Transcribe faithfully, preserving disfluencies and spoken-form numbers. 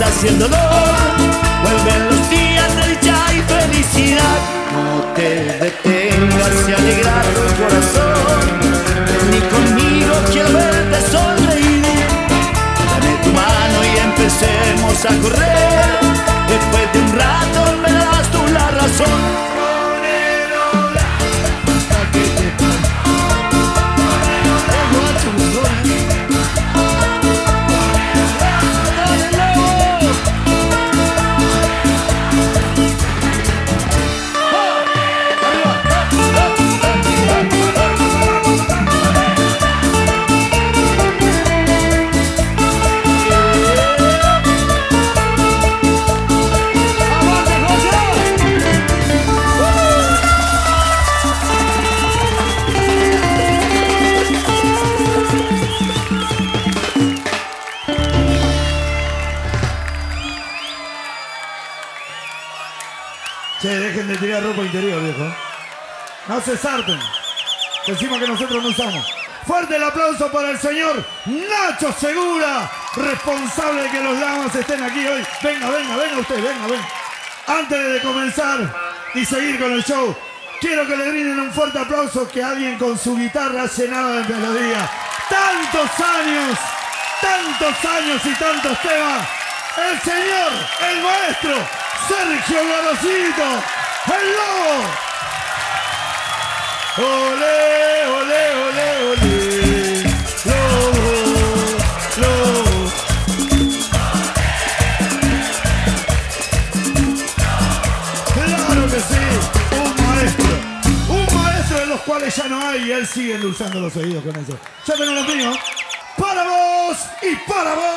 haciendo dolor. Vuelven los días de dicha y felicidad. No te detengas y alegra tu corazón. Ni conmigo quiero verte sonreír. Dame tu mano y empecemos a correr. Después de un rato me das tú la razón. Che, dejen de tirar ropa interior, viejo. No se sarten. Encima que nosotros no usamos. Fuerte el aplauso para el señor Nacho Segura, responsable de que los Lamas estén aquí hoy. Venga, venga, venga usted, venga, venga. Antes de comenzar y seguir con el show, quiero que le brinden un fuerte aplauso que alguien con su guitarra llenada de melodía. Tantos años, tantos años y tantos temas. El señor, el maestro, Sergio Garosito, el Lobo. Olé, olé, olé, olé. Lobo, Lobo. Claro que sí, un maestro. Un maestro de los cuales ya no hay y él sigue endulzando los oídos con eso. Ya tengo los míos. Para vos y para vos.